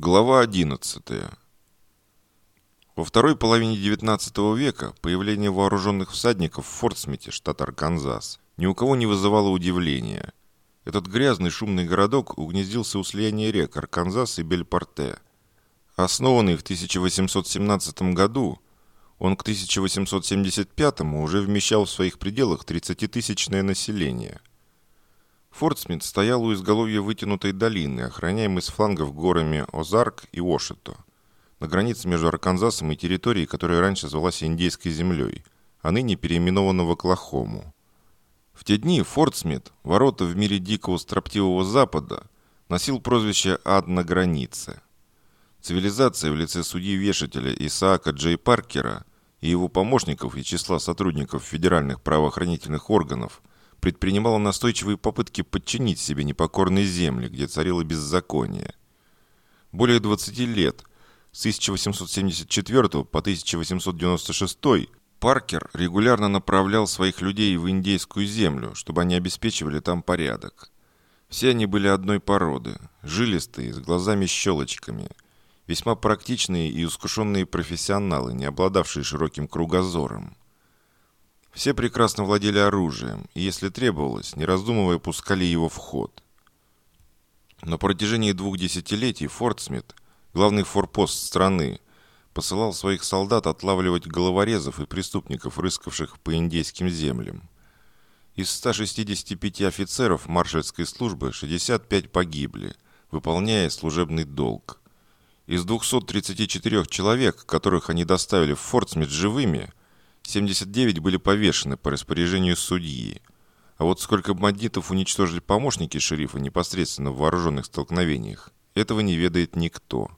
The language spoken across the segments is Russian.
Глава 11. Во второй половине XIX века появление вооруженных всадников в Форт-Смите, штат Арканзас, ни у кого не вызывало удивления. Этот грязный шумный городок угнездился у слияния рек Арканзас и Бель-Порте. Основанный в 1817 году, он к 1875 уже вмещал в своих пределах 30-тысячное население. Форт-Смит стоял у изголовья вытянутой долины, охраняемой с флангов горами Озарк и Ошито, на границе между Арканзасом и территорией, которая раньше звалась Индейской землей, а ныне переименована в Оклахому. В те дни Форт-Смит, ворота в мире дикого строптивого Запада, носил прозвище «Ад на границе». Цивилизация в лице судьи-вешателя Исаака Джей Паркера и его помощников и числа сотрудников федеральных правоохранительных органов предпринимала настойчивые попытки подчинить себе непокорные земли, где царило беззаконие. Более 20 лет, с 1874 по 1896, Паркер регулярно направлял своих людей в Индейскую землю, чтобы они обеспечивали там порядок. Все они были одной породы, жилистые, с глазами-щелочками, весьма практичные и искушенные профессионалы, не обладавшие широким кругозором. Все прекрасно владели оружием, и, если требовалось, не раздумывая, пускали его в ход. На протяжении 2 десятилетий Форт-Смит, главный форпост страны, посылал своих солдат отлавливать головорезов и преступников, рыскавших по индейским землям. Из 165 офицеров маршальской службы 65 погибли, выполняя служебный долг. Из 234 человек, которых они доставили в Форт-Смит живыми, 79 были повешены по распоряжению судьи. А вот сколько бандитов уничтожили помощники шерифа непосредственно в вооруженных столкновениях, этого не ведает никто.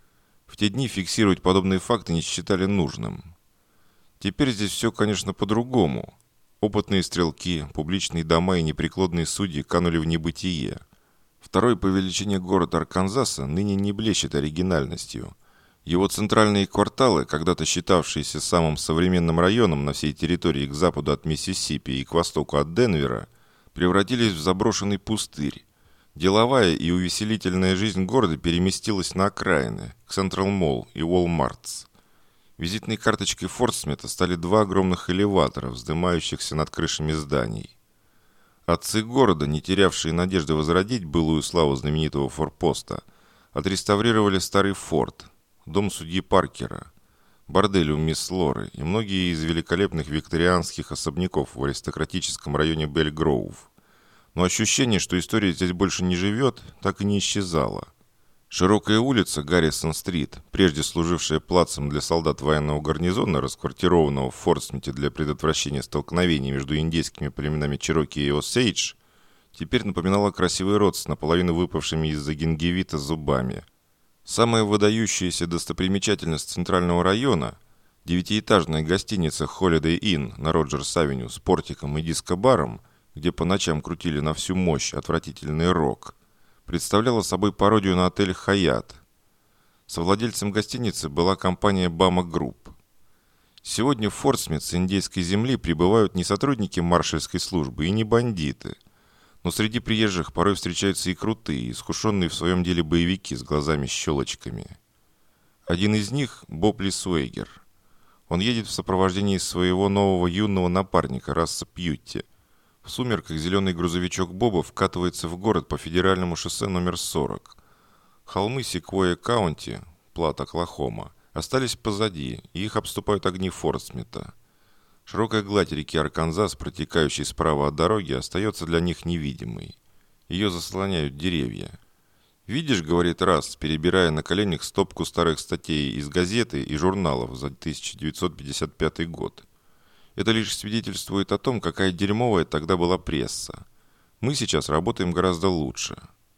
В те дни фиксировать подобные факты не считали нужным. Теперь здесь все, конечно, по-другому. Опытные стрелки, публичные дома и непреклонные судьи канули в небытие. Второй по величине город Арканзаса ныне не блещет оригинальностью. Его центральные кварталы, когда-то считавшиеся самым современным районом на всей территории к западу от Миссисипи и к востоку от Денвера, превратились в заброшенный пустырь. Деловая и увеселительная жизнь города переместилась на окраины, к Централ Молл и Уолмартс. Визитной карточкой Форт-Смита стали 2 огромных элеватора, вздымающихся над крышами зданий. Отцы города, не терявшие надежды возродить былую славу знаменитого форпоста, отреставрировали старый форт, дом судьи Паркера, бордель у мисс Лоры и многие из великолепных викторианских особняков в аристократическом районе Бель-Гроув. Но ощущение, что история здесь больше не живет, так и не исчезало. Широкая улица Гаррисон-стрит, прежде служившая плацем для солдат военного гарнизона, расквартированного в Форт-Смите для предотвращения столкновений между индейскими племенами Чероки и Осейдж, теперь напоминала красивый рот с наполовину выпавшими из-за гингивита зубами. Самая выдающаяся достопримечательность центрального района – 9-этажная гостиница Holiday Inn на Роджерс-авеню с портиком и диско-баром, где по ночам крутили на всю мощь отвратительный рок, представляла собой пародию на отель «Хаят». Совладельцем гостиницы была компания «Бама Групп». Сегодня в Форт-Смит с индейской земли прибывают не сотрудники маршальской службы и не бандиты. Но среди приезжих порой встречаются и крутые, искушенные в своем деле боевики с глазами-щелочками. Один из них – Боб Лисуэгер. Он едет в сопровождении своего нового юного напарника Расса Пьютти. В сумерках зеленый грузовичок Боба вкатывается в город по федеральному шоссе номер 40. Холмы Секвойя-Каунти, Плат, Оклахома, остались позади, и их обступают огни Форт-Смита. Широкая гладь реки Арканзас, протекающей справа от дороги, остается для них невидимой. Ее заслоняют деревья. «Видишь, — говорит Расс, перебирая на коленях стопку старых статей из газеты и журналов за 1955 год. Это лишь свидетельствует о том, какая дерьмовая тогда была пресса. Мы сейчас работаем гораздо лучше».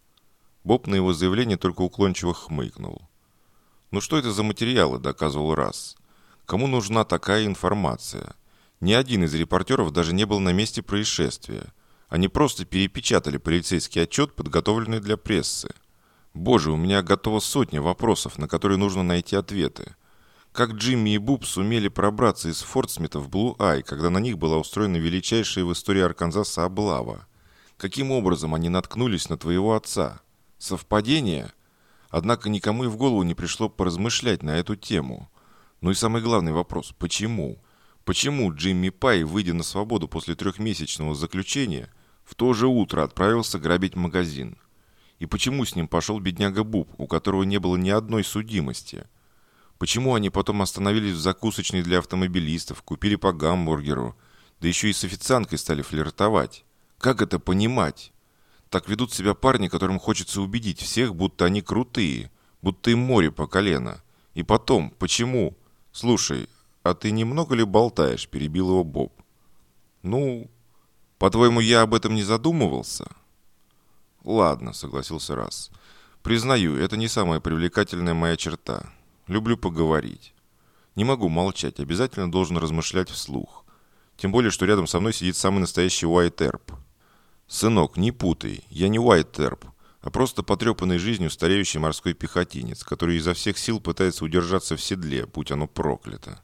Боб на его заявление только уклончиво хмыкнул. «Ну что это за материалы?» – доказывал Расс. «Кому нужна такая информация? Ни один из репортеров даже не был на месте происшествия. Они просто перепечатали полицейский отчет, подготовленный для прессы. Боже, у меня готова сотня вопросов, на которые нужно найти ответы. Как Джимми и Буб сумели пробраться из Форт-Смита в Блу-Ай, когда на них была устроена величайшая в истории Арканзаса облава? Каким образом они наткнулись на твоего отца? Совпадение? Однако никому и в голову не пришло поразмышлять на эту тему. Ну и самый главный вопрос – почему? Почему Джимми Пай, выйдя на свободу после трехмесячного заключения, в то же утро отправился грабить магазин? И почему с ним пошел бедняга Буб, у которого не было ни одной судимости? Почему они потом остановились в закусочной для автомобилистов, купили по гамбургеру, да еще и с официанткой стали флиртовать? Как это понимать? Так ведут себя парни, которым хочется убедить всех, будто они крутые, будто им море по колено. И потом, почему? Слушай, а ты немного ли болтаешь, перебил его Боб. Ну, по-твоему, я об этом не задумывался? Ладно, согласился Расс. Признаю, это не самая привлекательная моя черта. Люблю поговорить. Не могу молчать, обязательно должен размышлять вслух. Тем более, что рядом со мной сидит самый настоящий Уайт Эрп. «Сынок, не путай, я не Уайт Эрп, а просто потрепанный жизнью стареющий морской пехотинец, который изо всех сил пытается удержаться в седле, будь оно проклято».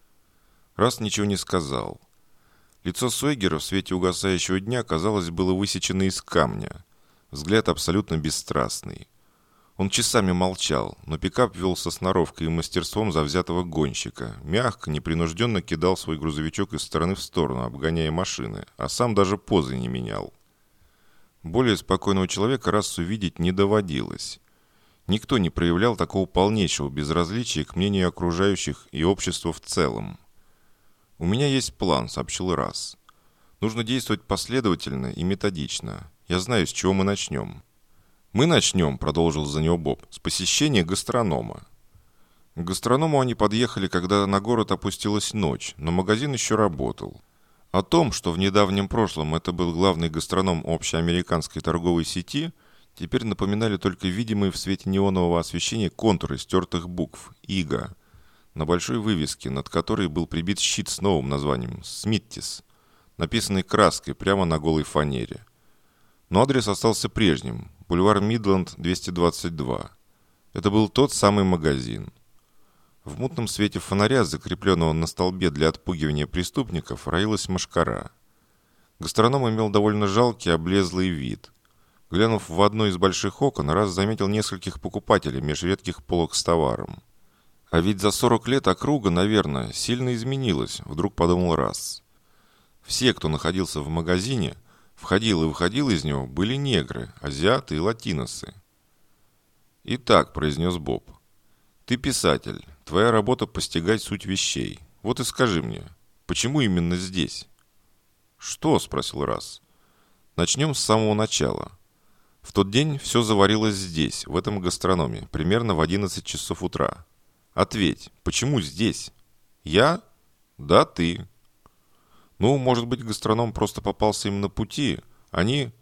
Расс ничего не сказал. Лицо Сойгера в свете угасающего дня, казалось, было высечено из камня. Взгляд абсолютно бесстрастный. Он часами молчал, но пикап вел со сноровкой и мастерством завзятого гонщика. Мягко, непринужденно кидал свой грузовичок из стороны в сторону, обгоняя машины, а сам даже позы не менял. Более спокойного человека Рассу видеть не доводилось. Никто не проявлял такого полнейшего безразличия к мнению окружающих и обществу в целом. «У меня есть план», — сообщил Расс. «Нужно действовать последовательно и методично. Я знаю, с чего мы начнем». «Мы начнем», — продолжил за него Боб, — «с посещения гастронома». К гастроному они подъехали, когда на город опустилась ночь, но магазин еще работал. О том, что в недавнем прошлом это был главный гастроном общеамериканской торговой сети, теперь напоминали только видимые в свете неонового освещения контуры стертых букв «ИГА» на большой вывеске, над которой был прибит щит с новым названием «Смиттис», написанный краской прямо на голой фанере. Но адрес остался прежним – бульвар Мидленд, 222. Это был тот самый магазин. В мутном свете фонаря, закрепленного на столбе для отпугивания преступников, роилась мошкара. Гастроном имел довольно жалкий, облезлый вид. Глянув в одно из больших окон, Расс заметил нескольких покупателей меж редких полок с товаром. А ведь за 40 лет округа, наверное, сильно изменилась, вдруг подумал Расс. Все, кто находился в магазине, входил и выходил из него, были негры, азиаты и латиносы. «Итак», — произнес Боб, — «ты писатель, твоя работа постигать суть вещей. Вот и скажи мне, почему именно здесь?» «Что?» — спросил Расс. «Начнем с самого начала. В тот день все заварилось здесь, в этом гастрономе, примерно в 11 часов утра. Ответь, почему здесь? Я? Да, ты. Ну, может быть, гастроном просто попался им на пути. Они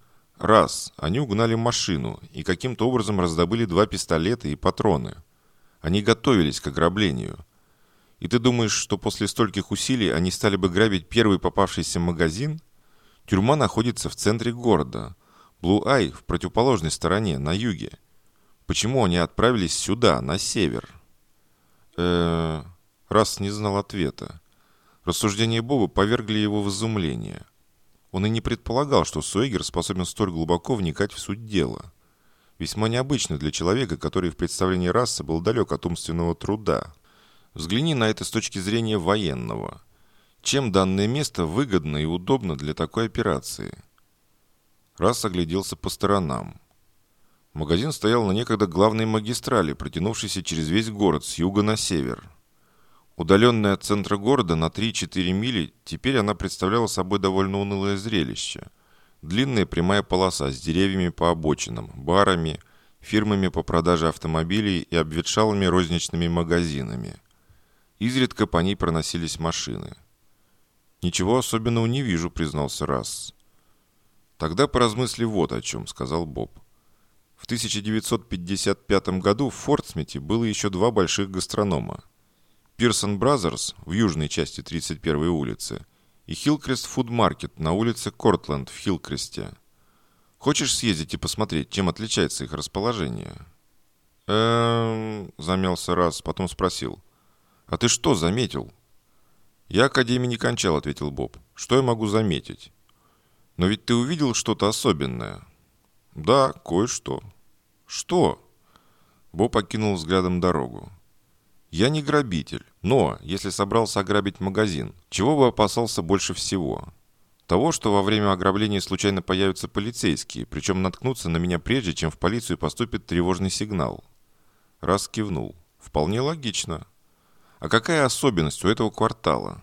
угнали машину и каким-то образом раздобыли 2 пистолета и патроны. Они готовились к ограблению. И ты думаешь, что после стольких усилий они стали бы грабить первый попавшийся магазин? Тюрьма находится в центре города. Блу-Ай в противоположной стороне, на юге. Почему они отправились сюда, на север?» Расс не знал ответа. Рассуждения Боба повергли его в изумление. Он и не предполагал, что Сойгер способен столь глубоко вникать в суть дела. Весьма необычно для человека, который в представлении Расса был далек от умственного труда. Взгляни на это с точки зрения военного. Чем данное место выгодно и удобно для такой операции? Расс огляделся по сторонам. Магазин стоял на некогда главной магистрали, протянувшейся через весь город с юга на север. Удаленная от центра города на 3-4 мили, теперь она представляла собой довольно унылое зрелище. Длинная прямая полоса с деревьями по обочинам, барами, фирмами по продаже автомобилей и обветшалыми розничными магазинами. Изредка по ней проносились машины. «Ничего особенного не вижу», — признался Расс. «Тогда поразмысли вот о чем», — сказал Боб. В 1955 году в Фортсмите было еще 2 больших гастронома. Пирсон Бразерс в южной части 31-й улицы и Хиллкрест Фуд Маркет на улице Кортленд в Хиллкресте. Хочешь съездить и посмотреть, чем отличается их расположение? Замялся Расс, потом спросил. «А ты что заметил?» «Я академии не кончал», — ответил Боб. «Что я могу заметить?» «Но ведь ты увидел что-то особенное». «Да, кое-что». «Что?» Боб окинул взглядом дорогу. «Я не грабитель, но, если собрался ограбить магазин, чего бы опасался больше всего? Того, что во время ограбления случайно появятся полицейские, причем наткнутся на меня прежде, чем в полицию поступит тревожный сигнал». Расс кивнул. «Вполне логично. А какая особенность у этого квартала?»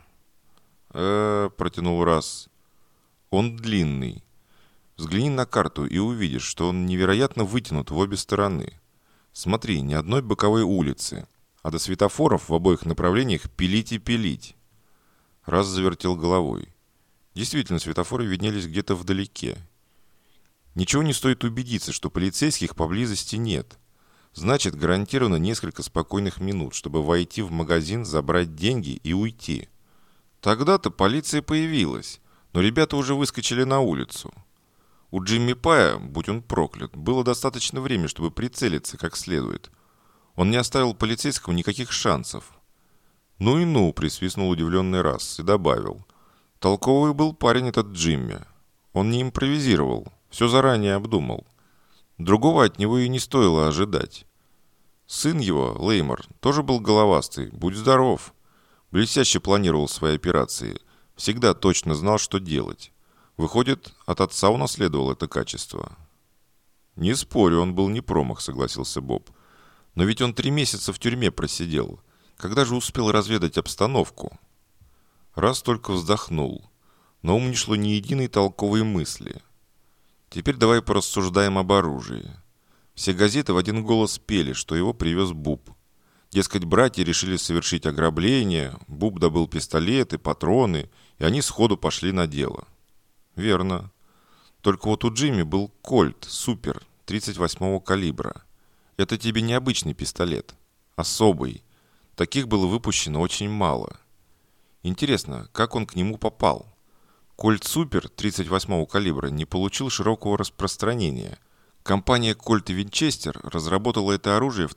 Протянул Расс. «Он длинный. Взгляни на карту и увидишь, что он невероятно вытянут в обе стороны. Смотри, ни одной боковой улицы, а до светофоров в обоих направлениях пилить и пилить». Расс завертел головой. Действительно, светофоры виднелись где-то вдалеке. Ничего не стоит убедиться, что полицейских поблизости нет. Значит, гарантированно несколько спокойных минут, чтобы войти в магазин, забрать деньги и уйти. Тогда-то полиция появилась, но ребята уже выскочили на улицу. У Джимми Пая, будь он проклят, было достаточно времени, чтобы прицелиться как следует. Он не оставил полицейскому никаких шансов. «Ну и ну», — присвистнул удивленный Расс и добавил. «Толковый был парень этот Джимми. Он не импровизировал, все заранее обдумал. Другого от него и не стоило ожидать. Сын его, Леймор, тоже был головастый, будь здоров. Блестяще планировал свои операции, всегда точно знал, что делать. Выходит, от отца унаследовал это качество». «Не спорю, он был не промах», — согласился Боб. «Но ведь он 3 месяца в тюрьме просидел. Когда же успел разведать обстановку?» Расс только вздохнул. На ум не шло ни единой толковой мысли. «Теперь давай порассуждаем об оружии». Все газеты в один голос пели, что его привез Буб. Дескать, братья решили совершить ограбление, Буб добыл пистолеты, патроны, и они сходу пошли на дело. Верно. Только вот у Джимми был Кольт Супер 38-го калибра. Это тебе не обычный пистолет. Особый. Таких было выпущено очень мало. Интересно, как он к нему попал? Кольт Супер 38-го калибра не получил широкого распространения. Компания Кольт и Винчестер разработала это оружие в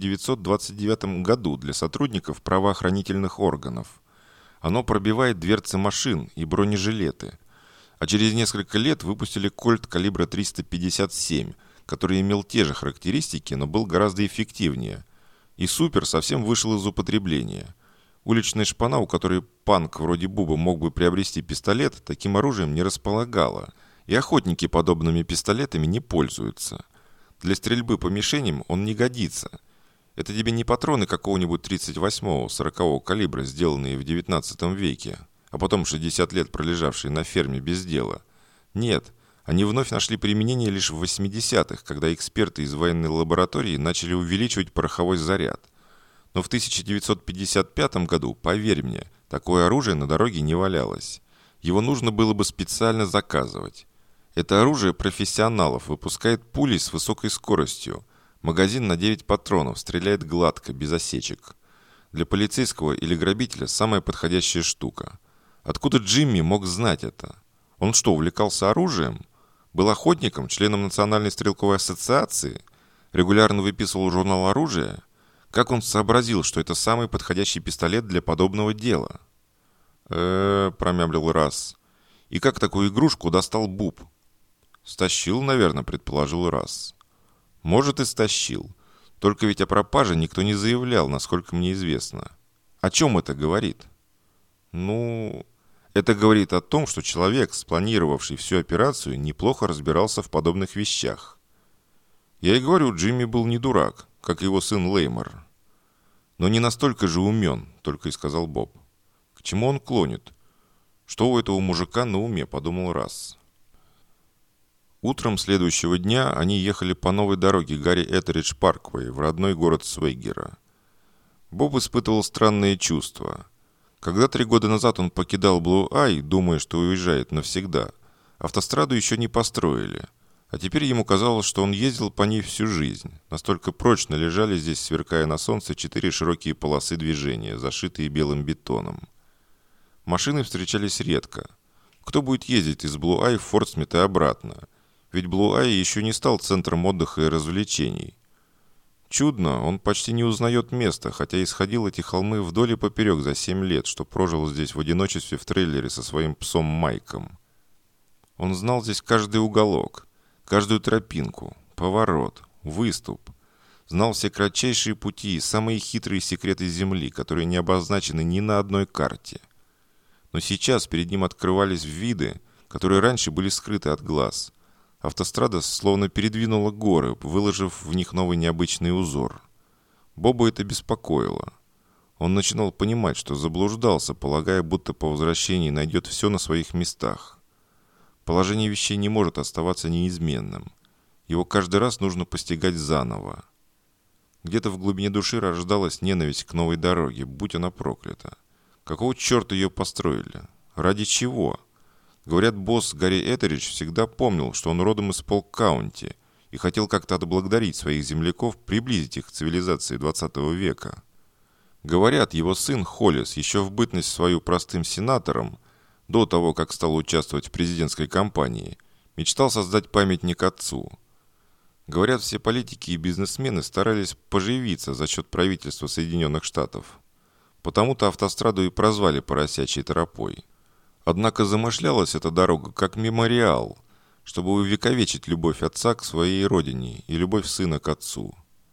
1929 году для сотрудников правоохранительных органов. Оно пробивает дверцы машин и бронежилеты. А через несколько лет выпустили Кольт калибра 357, который имел те же характеристики, но был гораздо эффективнее. И Супер совсем вышел из употребления. Уличная шпана, у которой панк вроде Буба мог бы приобрести пистолет, таким оружием не располагала. И охотники подобными пистолетами не пользуются. Для стрельбы по мишеням он не годится. Это тебе не патроны какого-нибудь 38-го, 40-го калибра, сделанные в 19 веке, а потом 60 лет пролежавшие на ферме без дела. Нет, они вновь нашли применение лишь в 80-х, когда эксперты из военной лаборатории начали увеличивать пороховой заряд. Но в 1955 году, поверь мне, такое оружие на дороге не валялось. Его нужно было бы специально заказывать. Это оружие профессионалов, выпускает пули с высокой скоростью. Магазин на 9 патронов, стреляет гладко, без осечек. Для полицейского или грабителя самая подходящая штука. Откуда Джимми мог знать это? Он что, увлекался оружием? Был охотником, членом Национальной стрелковой ассоциации? Регулярно выписывал журнал оружия? Как он сообразил, что это самый подходящий пистолет для подобного дела? Промямлил Расс. И как такую игрушку достал Буб? Стащил, наверное, предположил Расс. Может, и стащил. Только ведь о пропаже никто не заявлял, насколько мне известно. О чем это говорит? Ну, это говорит о том, что человек, спланировавший всю операцию, неплохо разбирался в подобных вещах. Я и говорю, Джимми был не дурак, как его сын Леймор. Но не настолько же умен, только и сказал Боб. К чему он клонит? Что у этого мужика на уме, подумал Расс. Утром следующего дня они ехали по новой дороге Гарри Этеридж Парквей в родной город Свейгера. Боб испытывал странные чувства. Когда 3 года назад он покидал Блу-Ай, думая, что уезжает навсегда, автостраду еще не построили. А теперь ему казалось, что он ездил по ней всю жизнь. Настолько прочно лежали здесь, сверкая на солнце, 4 широкие полосы движения, зашитые белым бетоном. Машины встречались редко. Кто будет ездить из Блу-Ай в Форт-Смит и обратно? Ведь Блу-Ай еще не стал центром отдыха и развлечений. Чудно, он почти не узнает места, хотя исходил эти холмы вдоль и поперек за 7 лет, что прожил здесь в одиночестве в трейлере со своим псом Майком. Он знал здесь каждый уголок, каждую тропинку, поворот, выступ. знал все кратчайшие пути и самые хитрые секреты Земли, которые не обозначены ни на одной карте. Но сейчас перед ним открывались виды, которые раньше были скрыты от глаз. Автострада словно передвинула горы, выложив в них новый необычный узор. Боба это беспокоило. Он начинал понимать, что заблуждался, полагая, будто по возвращении найдет все на своих местах. Положение вещей не может оставаться неизменным. Его каждый раз нужно постигать заново. Где-то в глубине души рождалась ненависть к новой дороге, будь она проклята. Какого черта ее построили? Ради чего? Говорят, босс Гарри Этеридж всегда помнил, что он родом из Полк-Каунти и хотел как-то отблагодарить своих земляков, приблизить их к цивилизации 20 века. Говорят, его сын Холлис еще в бытность свою простым сенатором, до того, как стал участвовать в президентской кампании, мечтал создать памятник отцу. Говорят, все политики и бизнесмены старались поживиться за счет правительства Соединенных Штатов. Потому-то автостраду и прозвали «поросячьей тропой». Однако замышлялась эта дорога как мемориал, чтобы увековечить любовь отца к своей родине и любовь сына к отцу.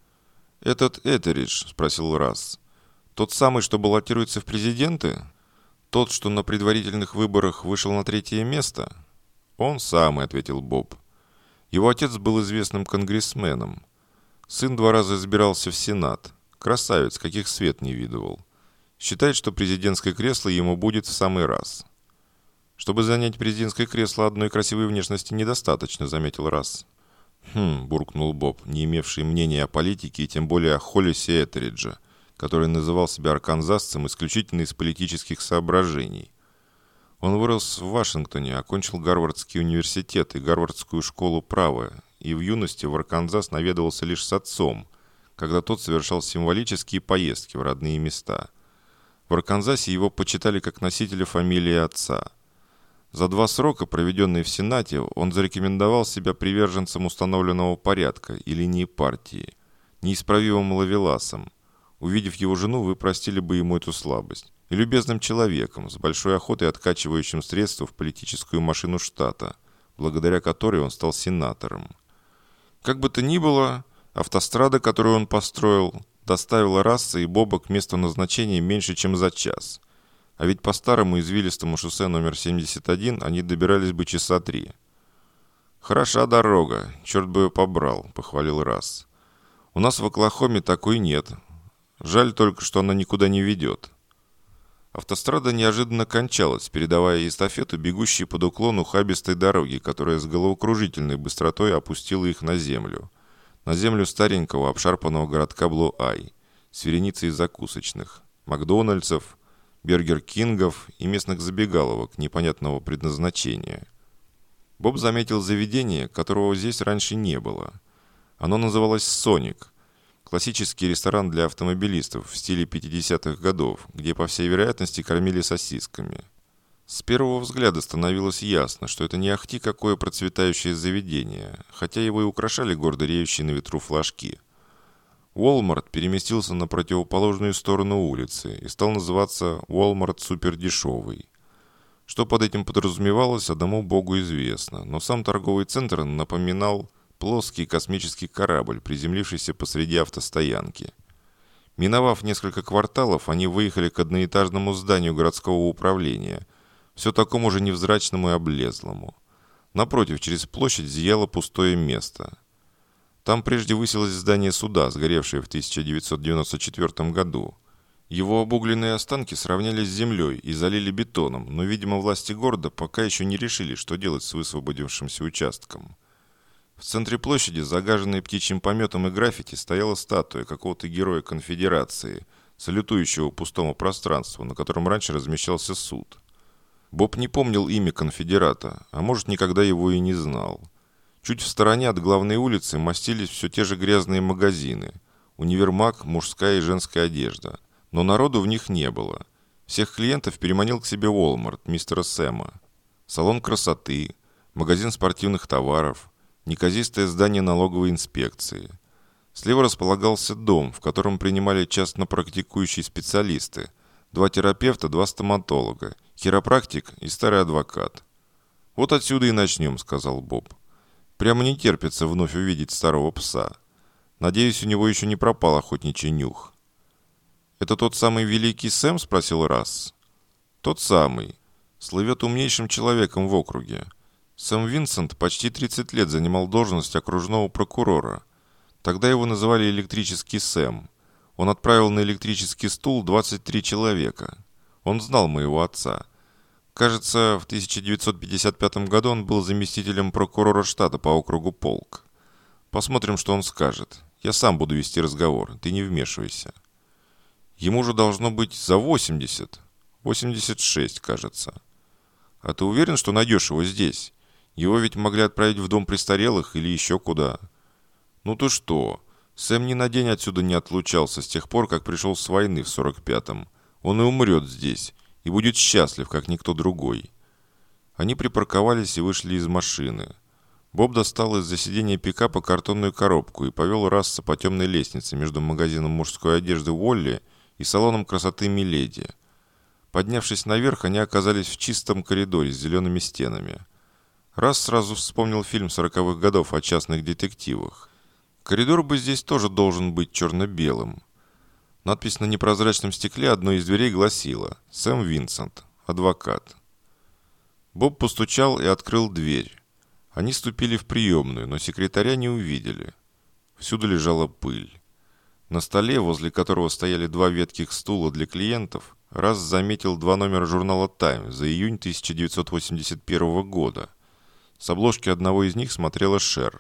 «Этот Этеридж?» – спросил Расс. «Тот самый, что баллотируется в президенты? Тот, что на предварительных выборах вышел на 3-е место?» «Он самый», – ответил Боб. Его отец был известным конгрессменом. Сын 2 раза избирался в Сенат. Красавец, каких свет не видывал. Считает, что президентское кресло ему будет в самый раз. «Чтобы занять президентское кресло, одной красивой внешности недостаточно», — заметил Расс. Буркнул Боб, не имевший мнения о политике и тем более о Холлисе Этеридже, который называл себя арканзасцем исключительно из политических соображений. Он вырос в Вашингтоне, окончил Гарвардский университет и Гарвардскую школу права, и в юности в Арканзас наведывался лишь с отцом, когда тот совершал символические поездки в родные места. В Арканзасе его почитали как носителя фамилии отца. За 2 срока, проведенные в Сенате, он зарекомендовал себя приверженцем установленного порядка и линии партии, неисправимым ловеласом. Увидев его жену, вы простили бы ему эту слабость. И любезным человеком, с большой охотой откачивающим средства в политическую машину штата, благодаря которой он стал сенатором. Как бы то ни было, автострада, которую он построил, доставила Расса и Боба к месту назначения меньше, чем за час. А ведь по старому извилистому шоссе номер 71 они добирались бы часа 3. «Хороша дорога, черт бы ее побрал», — похвалил Расс. «У нас в Оклахоме такой нет. Жаль только, что она никуда не ведет». Автострада неожиданно кончалась, передавая эстафету бегущей под уклон ухабистой дороги, которая с головокружительной быстротой опустила их на землю старенького обшарпанного городка Блу-Ай, с вереницей закусочных, Макдональдсов, Бергер Кингов и местных забегаловок непонятного предназначения. Боб заметил заведение, которого здесь раньше не было. Оно называлось «Соник». Классический ресторан для автомобилистов в стиле 50-х годов, где, по всей вероятности, кормили сосисками. С первого взгляда становилось ясно, что это не ахти какое процветающее заведение, хотя его и украшали гордо реющие на ветру флажки. Walmart переместился на противоположную сторону улицы и стал называться Walmart супердешевый. Что под этим подразумевалось, одному богу известно, но сам торговый центр напоминал плоский космический корабль, приземлившийся посреди автостоянки. Миновав несколько кварталов, они выехали к одноэтажному зданию городского управления, все такому же невзрачному и облезлому. Напротив, через площадь зияло пустое место. Там прежде высилось здание суда, сгоревшее в 1994 году. Его обугленные останки сравняли с землей и залили бетоном, но, видимо, власти города пока еще не решили, что делать с высвободившимся участком. В центре площади, загаженной птичьим пометом и граффити, стояла статуя какого-то героя конфедерации, салютующего пустому пространству, на котором раньше размещался суд. Боб не помнил имя конфедерата, а может, никогда его и не знал. Чуть в стороне от главной улицы мастились все те же грязные магазины, универмаг, мужская и женская одежда, но народу в них не было. Всех клиентов переманил к себе Walmart мистера Сэма, салон красоты, магазин спортивных товаров, неказистое здание налоговой инспекции. Слева располагался дом, в котором принимали частно практикующие специалисты, 2 терапевта, 2 стоматолога, хиропрактик и старый адвокат. «Вот отсюда и начнем», — сказал Боб. «Прямо не терпится вновь увидеть старого пса. Надеюсь, у него еще не пропал охотничий нюх». «Это тот самый великий Сэм?» – спросил Расс. «Тот самый. Слывет умнейшим человеком в округе. Сэм Винсент почти 30 лет занимал должность окружного прокурора. Тогда его называли «Электрический Сэм». Он отправил на электрический стул 23 человека. Он знал моего отца. Кажется, в 1955 году он был заместителем прокурора штата по округу Полк. Посмотрим, что он скажет. Я сам буду вести разговор, ты не вмешивайся». «Ему же должно быть за 80. 86, кажется». «А ты уверен, что найдешь его здесь? Его ведь могли отправить в дом престарелых или еще куда». «Ну ты что? Сэм ни на день отсюда не отлучался с тех пор, как пришел с войны в 45-м. Он и умрет здесь, и будет счастлив, как никто другой». Они припарковались и вышли из машины. Боб достал из-за сиденья пикапа картонную коробку и повел Расса по темной лестнице между магазином мужской одежды Уолли и салоном красоты Миледи. Поднявшись наверх, они оказались в чистом коридоре с зелеными стенами. Расс сразу вспомнил фильм 40-х годов о частных детективах. Коридор бы здесь тоже должен быть черно-белым. Надпись на непрозрачном стекле одной из дверей гласила «Сэм Винсент, адвокат». Боб постучал и открыл дверь. Они ступили в приемную, но секретаря не увидели. Всюду лежала пыль. На столе, возле которого стояли 2 ветхих стула для клиентов, Расс заметил 2 номера журнала «Таймс» за июнь 1981 года. С обложки одного из них смотрела Шер.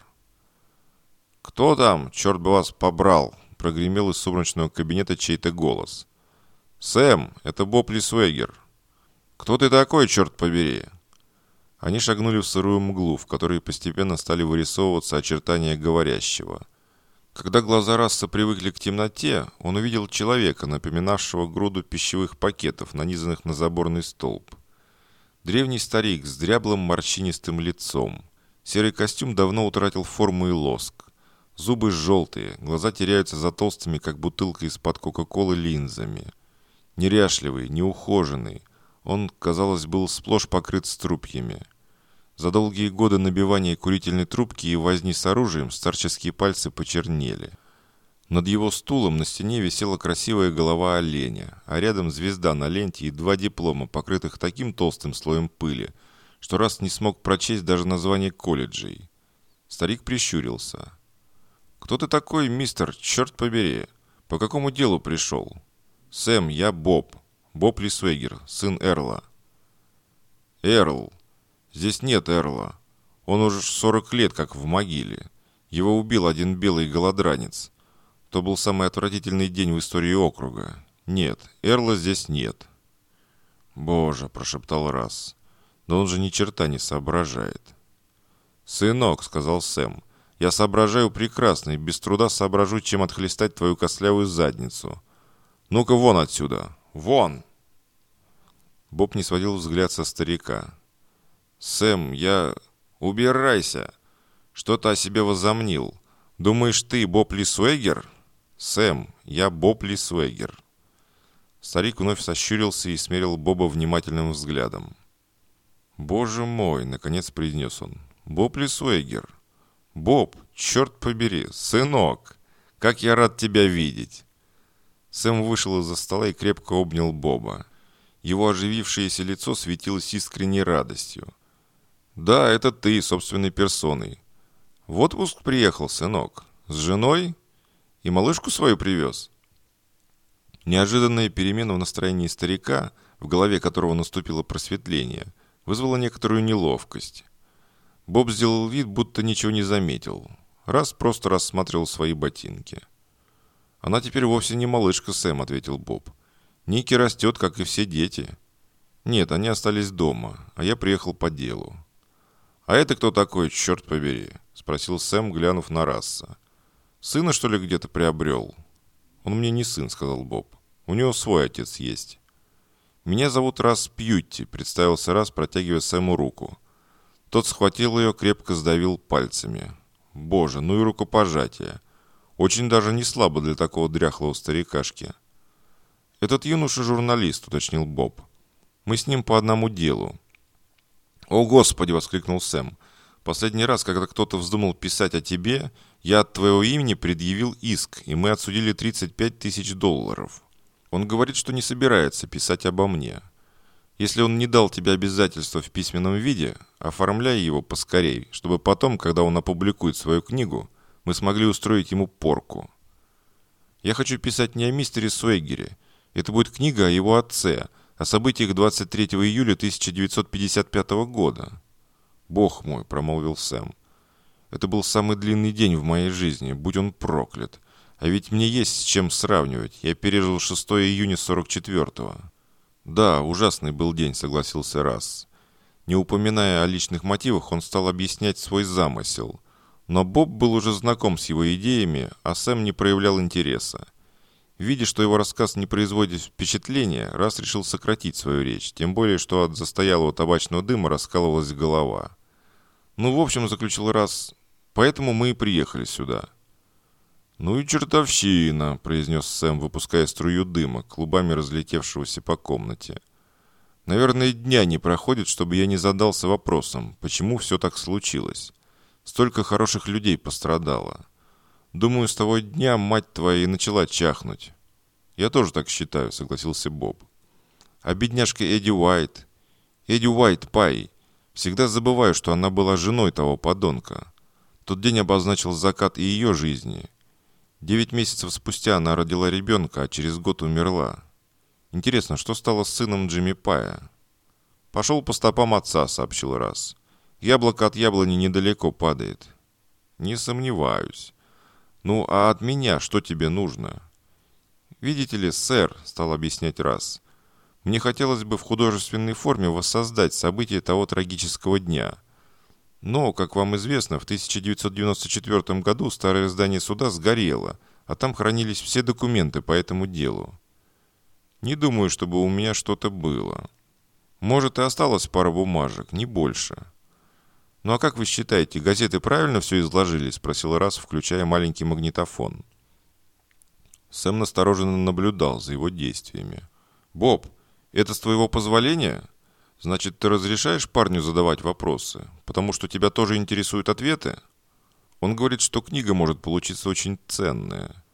«Кто там? Черт бы вас побрал!» – прогремел из сумрачного кабинета чей-то голос. «Сэм, это Боб Лисвегер». «Кто ты такой, черт побери?» Они шагнули в сырую мглу, в которой постепенно стали вырисовываться очертания говорящего. Когда глаза Расса привыкли к темноте, он увидел человека, напоминавшего груду пищевых пакетов, нанизанных на заборный столб. Древний старик с дряблым морщинистым лицом. Серый костюм давно утратил форму и лоск. Зубы желтые, глаза теряются за толстыми, как бутылка из-под Кока-Колы, линзами. Неряшливый, неухоженный. Он, казалось, был сплошь покрыт струпьями. За долгие годы набивания курительной трубки и возни с оружием старческие пальцы почернели. Над его стулом на стене висела красивая голова оленя, а рядом звезда на ленте и 2 диплома, покрытых таким толстым слоем пыли, что Расс не смог прочесть даже название колледжей. Старик прищурился. «Кто ты такой, мистер, черт побери? По какому делу пришел?» «Сэм, я Боб. Боб Лисвегер, сын Эрла». «Эрл. Здесь нет Эрла. Он уже 40 лет как в могиле. Его убил один белый голодранец. То был самый отвратительный день в истории округа. Нет, Эрла здесь нет». «Боже», – прошептал Расс. «Да он же ни черта не соображает». «Сынок», – сказал Сэм, – «я соображаю прекрасно и без труда соображу, чем отхлестать твою костлявую задницу. Ну-ка вон отсюда! Вон!» Боб не сводил взгляд со старика. «Сэм, я... Убирайся! Что ты о себе возомнил? Думаешь, ты Боб Лисвегер?» «Сэм, я Боб Лисвегер». Старик вновь сощурился и смерил Боба внимательным взглядом. «Боже мой!» — наконец произнес он. «Боб Лисвегер! Боб, черт побери! Сынок! Как я рад тебя видеть!» Сэм вышел из-за стола и крепко обнял Боба. Его оживившееся лицо светилось искренней радостью. «Да, это ты, собственной персоной. В отпуск приехал, сынок. С женой? И малышку свою привез?» Неожиданная перемена в настроении старика, в голове которого наступило просветление, вызвала некоторую неловкость. Боб сделал вид, будто ничего не заметил. Раз просто рассматривал свои ботинки. «Она теперь вовсе не малышка, Сэм», — ответил Боб. «Ники растет, как и все дети». «Нет, они остались дома, а я приехал по делу». «А это кто такой, черт побери?» — спросил Сэм, глянув на Расса. «Сына, что ли, где-то приобрел?» «Он мне не сын», — сказал Боб. «У него свой отец есть». «Меня зовут Расс Пьютти», — представился Расс, протягивая Сэму руку. Тот схватил ее, крепко сдавил пальцами. «Боже, ну и рукопожатие! Очень даже не слабо для такого дряхлого старикашки». «Этот юноша журналист», — уточнил Боб. «Мы с ним по одному делу». «О, Господи!» — воскликнул Сэм. «Последний раз, когда кто-то вздумал писать о тебе, Я от твоего имени предъявил иск, и мы отсудили $35 000. Он говорит, что не собирается писать обо мне. Если он не дал тебе обязательства в письменном виде, оформляй его поскорей, чтобы потом, когда он опубликует свою книгу, мы смогли устроить ему порку. Я хочу писать не о мистере Суэгере. Это будет книга о его отце, о событиях 23 июля 1955 года. «Бог мой», — промолвил Сэм. «Это был самый длинный день в моей жизни, будь он проклят. А ведь мне есть с чем сравнивать. Я пережил 6 июня 44-го». «Да, ужасный был день», — согласился Расс. Не упоминая о личных мотивах, он стал объяснять свой замысел. Но Боб был уже знаком с его идеями, а Сэм не проявлял интереса. Видя, что его рассказ не производит впечатления, Расс решил сократить свою речь, тем более, что от застоялого табачного дыма раскалывалась голова. «Ну, в общем, — заключил Расс, — поэтому мы и приехали сюда». «Ну и чертовщина», — произнес Сэм, выпуская струю дыма, клубами разлетевшегося по комнате. «Наверное, дня не проходит, чтобы я не задался вопросом, почему все так случилось. Столько хороших людей пострадало. Думаю, с того дня мать твоя и начала чахнуть». «Я тоже так считаю», — согласился Боб. «А бедняжка Эдди Уайт Пай. Всегда забываю, что она была женой того подонка. Тот день обозначил закат и ее жизни. 9 месяцев спустя она родила ребенка, а через год умерла. Интересно, что стало с сыном Джимми Пая?» «Пошел по стопам отца», — сообщил Расс. «Яблоко от яблони недалеко падает». «Не сомневаюсь. Ну, а от меня что тебе нужно?» «Видите ли, сэр», — стал объяснять Расс, — «мне хотелось бы в художественной форме воссоздать события того трагического дня. Но, как вам известно, в 1994 году старое здание суда сгорело, а там хранились все документы по этому делу. Не думаю, чтобы у меня что-то было. Может, и осталось пара бумажек, не больше». «Ну а как вы считаете, газеты правильно все изложили?» — спросил Расс, включая маленький магнитофон. Сэм настороженно наблюдал за его действиями. «Боб, это с твоего позволения? Значит, ты разрешаешь парню задавать вопросы, потому что тебя тоже интересуют ответы? Он говорит, что книга может получиться очень ценная.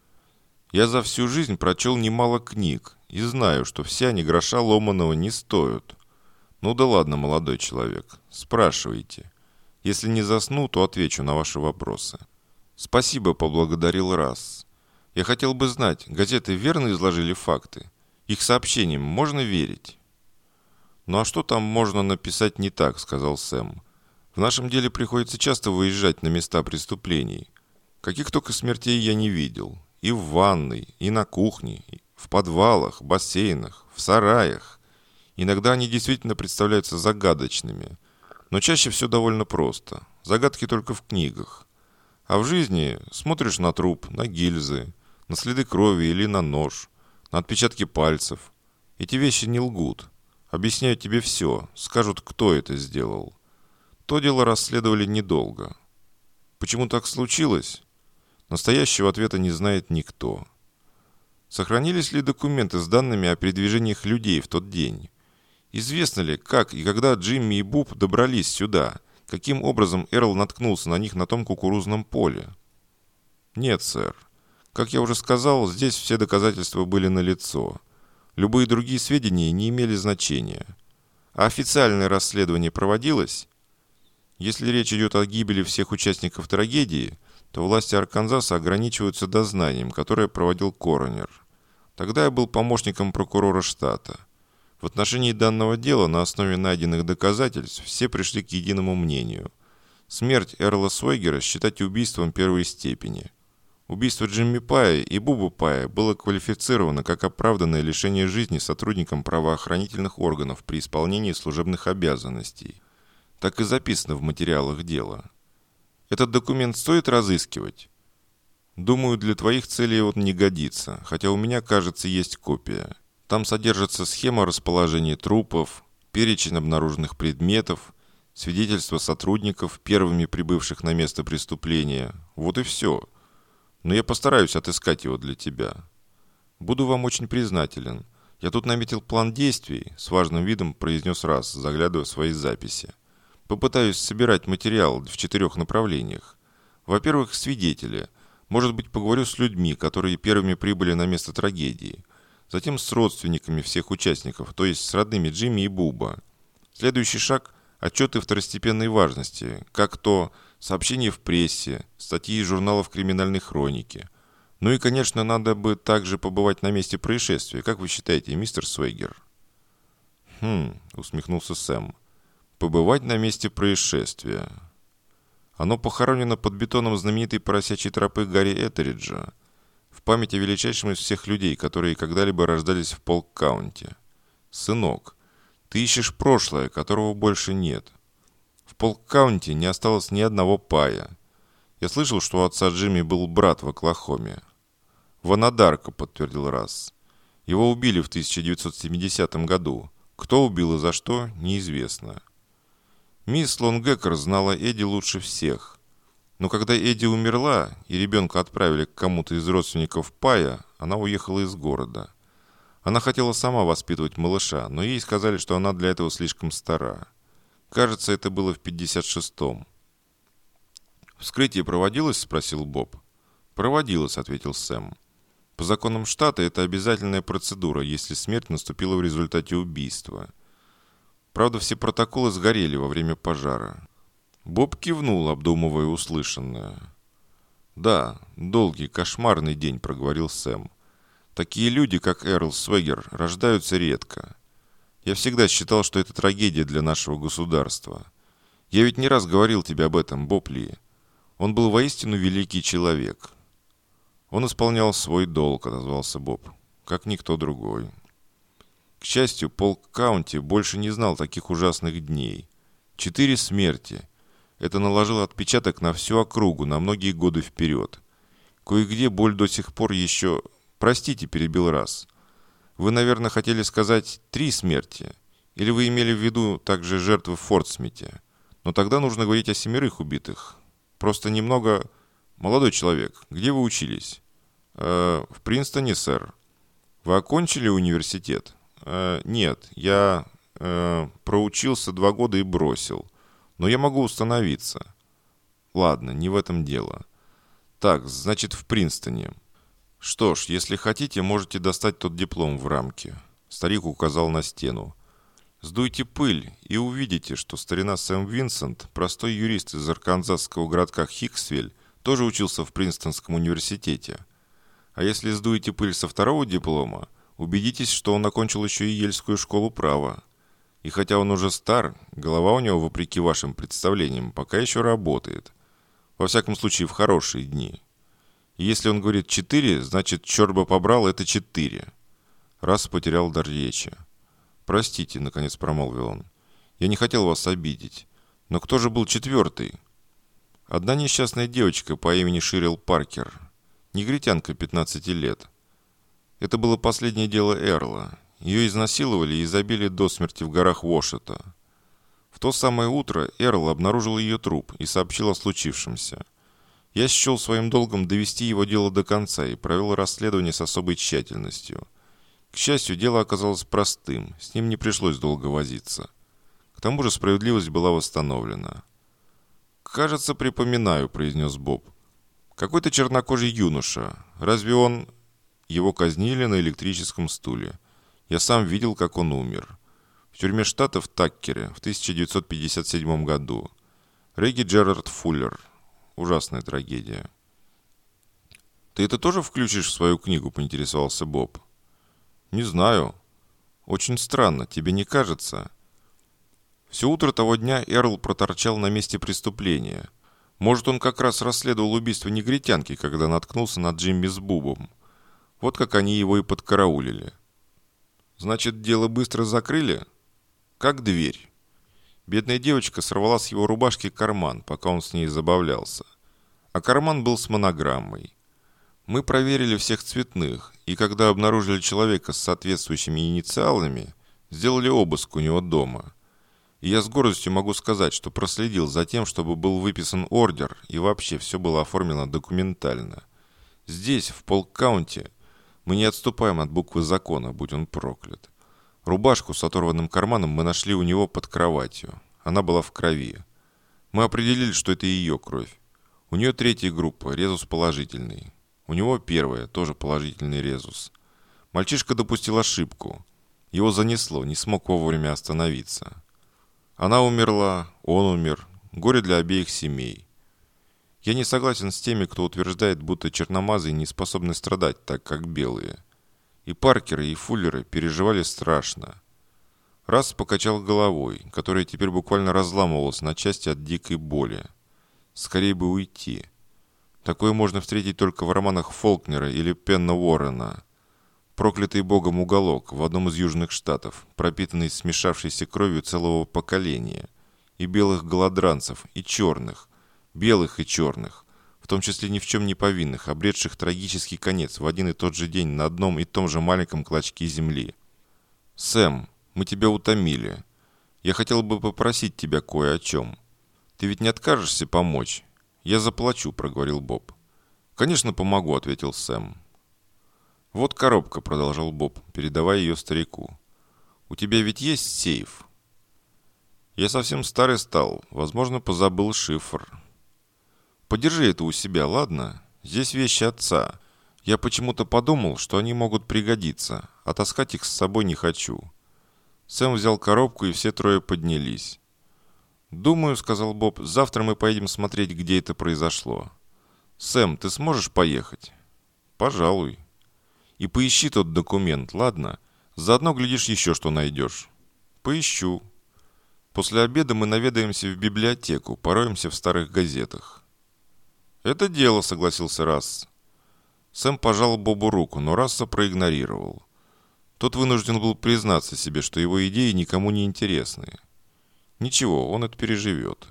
Я за всю жизнь прочел немало книг и знаю, что все они гроша ломаного не стоят. Ну да ладно, молодой человек, спрашивайте. Если не засну, то отвечу на ваши вопросы». «Спасибо», — поблагодарил Расс. «Я хотел бы знать, газеты верно изложили факты? Их сообщениям можно верить?» «Ну а что там можно написать не так?» — сказал Сэм. «В нашем деле приходится часто выезжать на места преступлений. Каких только смертей я не видел. И в ванной, и на кухне, и в подвалах, бассейнах, в сараях. Иногда они действительно представляются загадочными. Но чаще все довольно просто. Загадки только в книгах. А в жизни смотришь на труп, на гильзы, на следы крови или на нож, на отпечатки пальцев. Эти вещи не лгут. Объясняют тебе все, скажут, кто это сделал. То дело расследовали недолго. Почему так случилось? Настоящего ответа не знает никто. Сохранились ли документы с данными о передвижениях людей в тот день? Известно ли, как и когда Джимми и Боб добрались сюда? Каким образом Эрл наткнулся на них на том кукурузном поле? Нет, сэр. Как я уже сказал, здесь все доказательства были налицо. Любые другие сведения не имели значения. А официальное расследование проводилось? Если речь идет о гибели всех участников трагедии, то власти Арканзаса ограничиваются дознанием, которое проводил коронер. Тогда я был помощником прокурора штата. В отношении данного дела на основе найденных доказательств все пришли к единому мнению. Смерть Эрла Суэгера считать убийством первой степени. Убийство Джимми Пая и Буба Пая было квалифицировано как оправданное лишение жизни сотрудникам правоохранительных органов при исполнении служебных обязанностей. Так и записано в материалах дела. Этот документ стоит разыскивать? Думаю, для твоих целей он не годится, хотя у меня, кажется, есть копия. Там содержится схема расположения трупов, перечень обнаруженных предметов, свидетельства сотрудников, первыми прибывших на место преступления. Вот и все. Но я постараюсь отыскать его для тебя. Буду вам очень признателен. Я тут наметил план действий, с важным видом произнес Расс, заглядывая в свои записи. Попытаюсь собирать материал в 4 направлениях. Во-первых, свидетели. Может быть, поговорю с людьми, которые первыми прибыли на место трагедии. Затем с родственниками всех участников, то есть с родными Джимми и Буба. Следующий шаг – отчеты второстепенной важности, как то сообщения в прессе, статьи из журналов криминальной хроники. Ну и, конечно, надо бы также побывать на месте происшествия. Как вы считаете, мистер Свегер? Усмехнулся Сэм. Побывать на месте происшествия. Оно похоронено под бетоном знаменитой поросячьей тропы Гарри Этериджа, в память о величайшем из всех людей, которые когда-либо рождались в Полк-Каунти. Сынок, ты ищешь прошлое, которого больше нет. В Полк-Каунти не осталось ни одного пая. Я слышал, что у отца Джимми был брат в Оклахоме. В Анадарко, подтвердил Расс. Его убили в 1970 году. Кто убил и за что, неизвестно. Мисс Лонгекер знала Эдди лучше всех. Но когда Эдди умерла и ребенка отправили к кому-то из родственников Пая, она уехала из города. Она хотела сама воспитывать малыша, но ей сказали, что она для этого слишком стара. Кажется, это было в 56-м. «Вскрытие проводилось?» – спросил Боб. «Проводилось», – ответил Сэм. «По законам штата это обязательная процедура, если смерть наступила в результате убийства. Правда, все протоколы сгорели во время пожара». Боб кивнул, обдумывая услышанное. «Да, долгий, кошмарный день», – проговорил Сэм. «Такие люди, как Эрл Свегер, рождаются редко. Я всегда считал, что это трагедия для нашего государства. Я ведь не раз говорил тебе об этом, Боб Ли. Он был воистину великий человек». «Он исполнял свой долг», – отозвался Боб, – «как никто другой». К счастью, полк Каунти больше не знал таких ужасных дней. 4 смерти. Это наложило отпечаток на всю округу на многие годы вперед. Кое-где боль до сих пор еще... Простите, перебил Расс. Вы, наверное, хотели сказать 3 смерти? Или вы имели в виду также жертвы в Форт-Смите? Но тогда нужно говорить о 7 убитых. Просто немного... Молодой человек, где вы учились? В Принстоне, сэр. Вы окончили университет? Нет, я проучился 2 года и бросил. Но я могу установиться. Ладно, не в этом дело. Так, значит, в Принстоне. Что ж, если хотите, можете достать тот диплом в рамке. Старик указал на стену. Сдуйте пыль и увидите, что старина Сэм Винсент, простой юрист из арканзасского городка Хиксвиль, тоже учился в Принстонском университете. А если сдуете пыль со 2-го диплома, убедитесь, что он окончил еще и Ельскую школу права. И хотя он уже стар, голова у него, вопреки вашим представлениям, пока еще работает. Во всяком случае, в хорошие дни. И если он говорит 4, значит, черт бы побрал, это 4. Раз потерял дар речи. «Простите», — наконец промолвил он. «Я не хотел вас обидеть. Но кто же был 4-й?» «Одна несчастная девочка по имени Ширил Паркер. Негритянка 15 лет. Это было последнее дело Эрла. Ее изнасиловали и забили до смерти в горах Уошета. В то самое утро Эрл обнаружил ее труп и сообщил о случившемся. Я счел своим долгом довести его дело до конца и провел расследование с особой тщательностью. К счастью, дело оказалось простым, с ним не пришлось долго возиться. К тому же справедливость была восстановлена». «Кажется, припоминаю», — произнес Боб. «Какой-то чернокожий юноша. Разве он...» Его казнили на электрическом стуле. Я сам видел, как он умер. В тюрьме штата в Таккере в 1957 году. Регги Джерард Фуллер. Ужасная трагедия. «Ты это тоже включишь в свою книгу?» – поинтересовался Боб. «Не знаю. Очень странно, тебе не кажется?» Все утро того дня Эрл проторчал на месте преступления. Может, он как раз расследовал убийство негритянки, когда наткнулся на Джимми с Бубом. Вот как они его и подкараулили. «Значит, дело быстро закрыли?» «Как дверь». Бедная девочка сорвала с его рубашки карман, пока он с ней забавлялся. А карман был с монограммой. Мы проверили всех цветных, и когда обнаружили человека с соответствующими инициалами, сделали обыск у него дома. И я с гордостью могу сказать, что проследил за тем, чтобы был выписан ордер, и вообще все было оформлено документально. Здесь, в Полк-Каунти, мы не отступаем от буквы закона, будь он проклят. Рубашку с оторванным карманом мы нашли у него под кроватью. Она была в крови. Мы определили, что это ее кровь. У нее третья группа, резус положительный. У него первая, тоже положительный резус. Мальчишка допустил ошибку. Его занесло, не смог вовремя остановиться. Она умерла, он умер. Горе для обеих семей. Я не согласен с теми, кто утверждает, будто черномазые не способны страдать так, как белые. И Паркеры, и Фуллеры переживали страшно. Расс покачал головой, которая теперь буквально разламывалась на части от дикой боли. Скорее бы уйти. Такое можно встретить только в романах Фолкнера или Пенна Уоррена. Проклятый богом уголок в одном из южных штатов, пропитанный смешавшейся кровью целого поколения. И белых голодранцев, и черных. Белых и черных. В том числе ни в чем не повинных, обретших трагический конец в один и тот же день на одном и том же маленьком клочке земли. «Сэм, мы тебя утомили. Я хотел бы попросить тебя кое о чем. Ты ведь не откажешься помочь? Я заплачу», — проговорил Боб. «Конечно, помогу», — ответил Сэм. «Вот коробка», — продолжал Боб, передавая ее старику. «У тебя ведь есть сейф?» «Я совсем старый стал. Возможно, позабыл шифр». «Подержи это у себя, ладно? Здесь вещи отца. Я почему-то подумал, что они могут пригодиться, а таскать их с собой не хочу». Сэм взял коробку, и все трое поднялись. «Думаю, — сказал Боб, — завтра мы поедем смотреть, где это произошло. Сэм, ты сможешь поехать?» «Пожалуй». «И поищи тот документ, ладно? Заодно, глядишь, еще что найдешь». «Поищу. После обеда мы наведаемся в библиотеку, пороемся в старых газетах». «Это дело», — согласился Расс. Сэм пожал Бобу руку, но Расса проигнорировал. Тот вынужден был признаться себе, что его идеи никому не интересны. Ничего, он это переживет.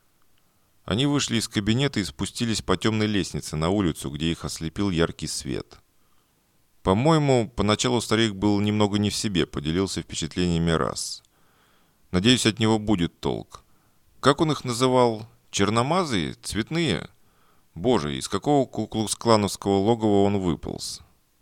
Они вышли из кабинета и спустились по темной лестнице на улицу, где их ослепил яркий свет. «По-моему, поначалу старик был немного не в себе», — поделился впечатлениями Расс. «Надеюсь, от него будет толк. Как он их называл? Черномазые? Цветные? Боже, из какого куклукс-клановского логова он выполз?»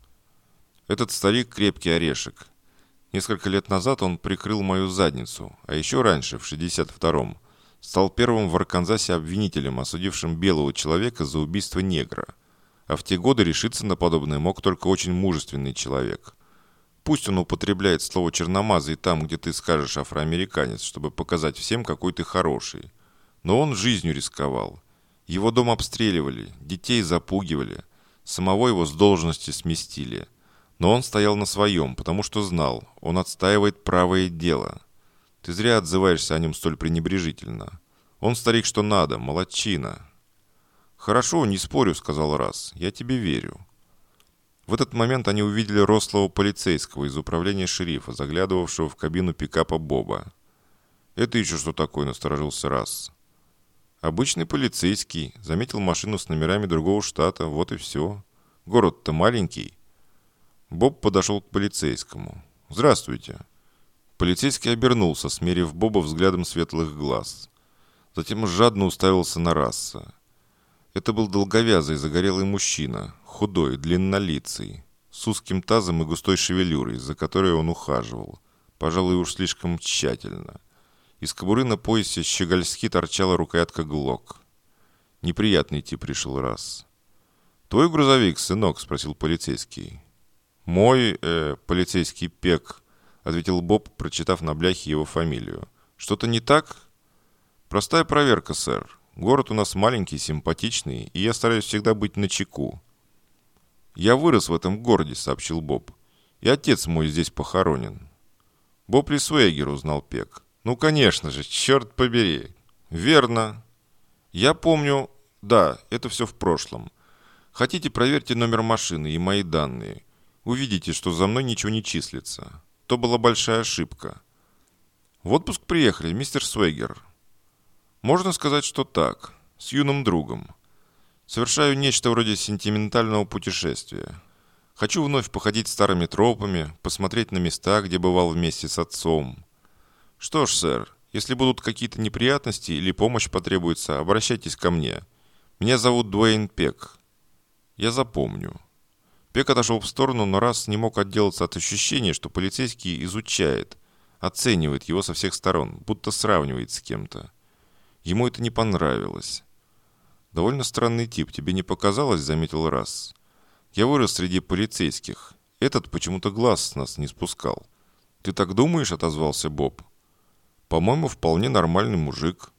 «Этот старик крепкий орешек. Несколько лет назад он прикрыл мою задницу, а еще раньше, в 62-м, стал первым в Арканзасе обвинителем, осудившим белого человека за убийство негра. А в те годы решиться на подобное мог только очень мужественный человек. Пусть он употребляет слово «черномазый» там, где ты скажешь «афроамериканец», чтобы показать всем, какой ты хороший. Но он жизнью рисковал. Его дом обстреливали, детей запугивали, самого его с должности сместили. Но он стоял на своем, потому что знал, он отстаивает правое дело. Ты зря отзываешься о нем столь пренебрежительно. Он старик что надо, молодчина». «Хорошо, не спорю», — сказал Расс. «Я тебе верю». В этот момент они увидели рослого полицейского из управления шерифа, заглядывавшего в кабину пикапа Боба. «Это еще что такое?» — насторожился Расс. «Обычный полицейский. Заметил машину с номерами другого штата. Вот и все. Город-то маленький». Боб подошел к полицейскому. «Здравствуйте». Полицейский обернулся, смерив Боба взглядом светлых глаз. Затем жадно уставился на Расса. Это был долговязый, загорелый мужчина, худой, длиннолицый, с узким тазом и густой шевелюрой, за которой он ухаживал, пожалуй, уж слишком тщательно. Из кобуры на поясе щегольски торчала рукоятка Глок. Неприятный тип, решил Расс. «Твой грузовик, сынок?» — спросил полицейский. «Мой, полицейский Пек», — ответил Боб, прочитав на бляхе его фамилию. «Что-то не так?» «Простая проверка, сэр. Город у нас маленький, симпатичный, и я стараюсь всегда быть начеку». «Я вырос в этом городе», — сообщил Боб. «И отец мой здесь похоронен». «Боб Лисуэгер», — узнал Пек. «Ну, конечно же, черт побери». «Верно. Я помню. Да, это все в прошлом. Хотите, проверьте номер машины и мои данные. Увидите, что за мной ничего не числится. То была большая ошибка». «В отпуск приехали, мистер Суэгер?» «Можно сказать, что так. С юным другом. Совершаю нечто вроде сентиментального путешествия. Хочу вновь походить старыми тропами, посмотреть на места, где бывал вместе с отцом. Что ж, сэр, если будут какие-то неприятности или помощь потребуется, обращайтесь ко мне. Меня зовут Дуэйн Пек». «Я запомню». Пек отошел в сторону, но раз не мог отделаться от ощущения, что полицейский изучает, оценивает его со всех сторон, будто сравнивает с кем-то. Ему это не понравилось. «Довольно странный тип, тебе не показалось?» – заметил Расс. «Я вырос среди полицейских. Этот почему-то глаз с нас не спускал». «Ты так думаешь?» – отозвался Боб. «По-моему, вполне нормальный мужик.